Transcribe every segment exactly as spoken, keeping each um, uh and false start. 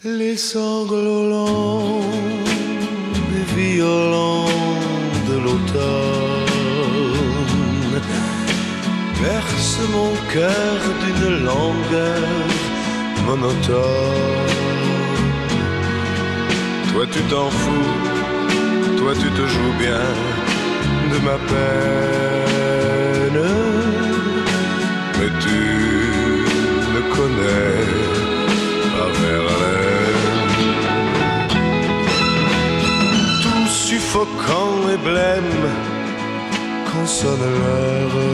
Les sanglots longs et violents de l'automne bercent mon cœur d'une langueur monotone. Toi tu t'en fous, toi tu te joues bien de ma peine, mais tu ne connais pas Verlaine. Tout suffocant et blême quand sonne l'heure,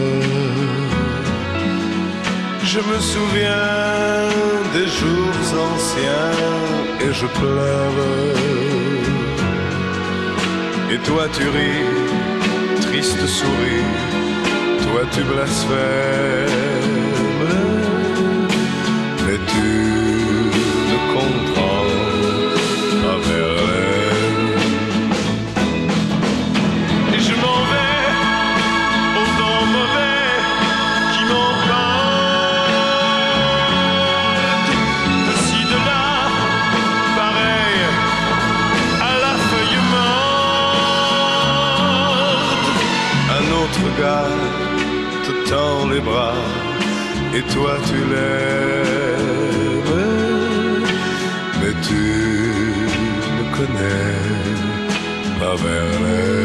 je me souviens des jours anciens et je pleure. Et toi tu ris, triste souris, toi tu blasphèmes, mais tu ne comprends pas Verlaine. Et je m'en vais au vent mauvais qui m'emporte de ci de là, pareil à la feuille morte. Un autre gars te tend les bras et toi tu l'aimes, mais tu ne connais pas Verlaine.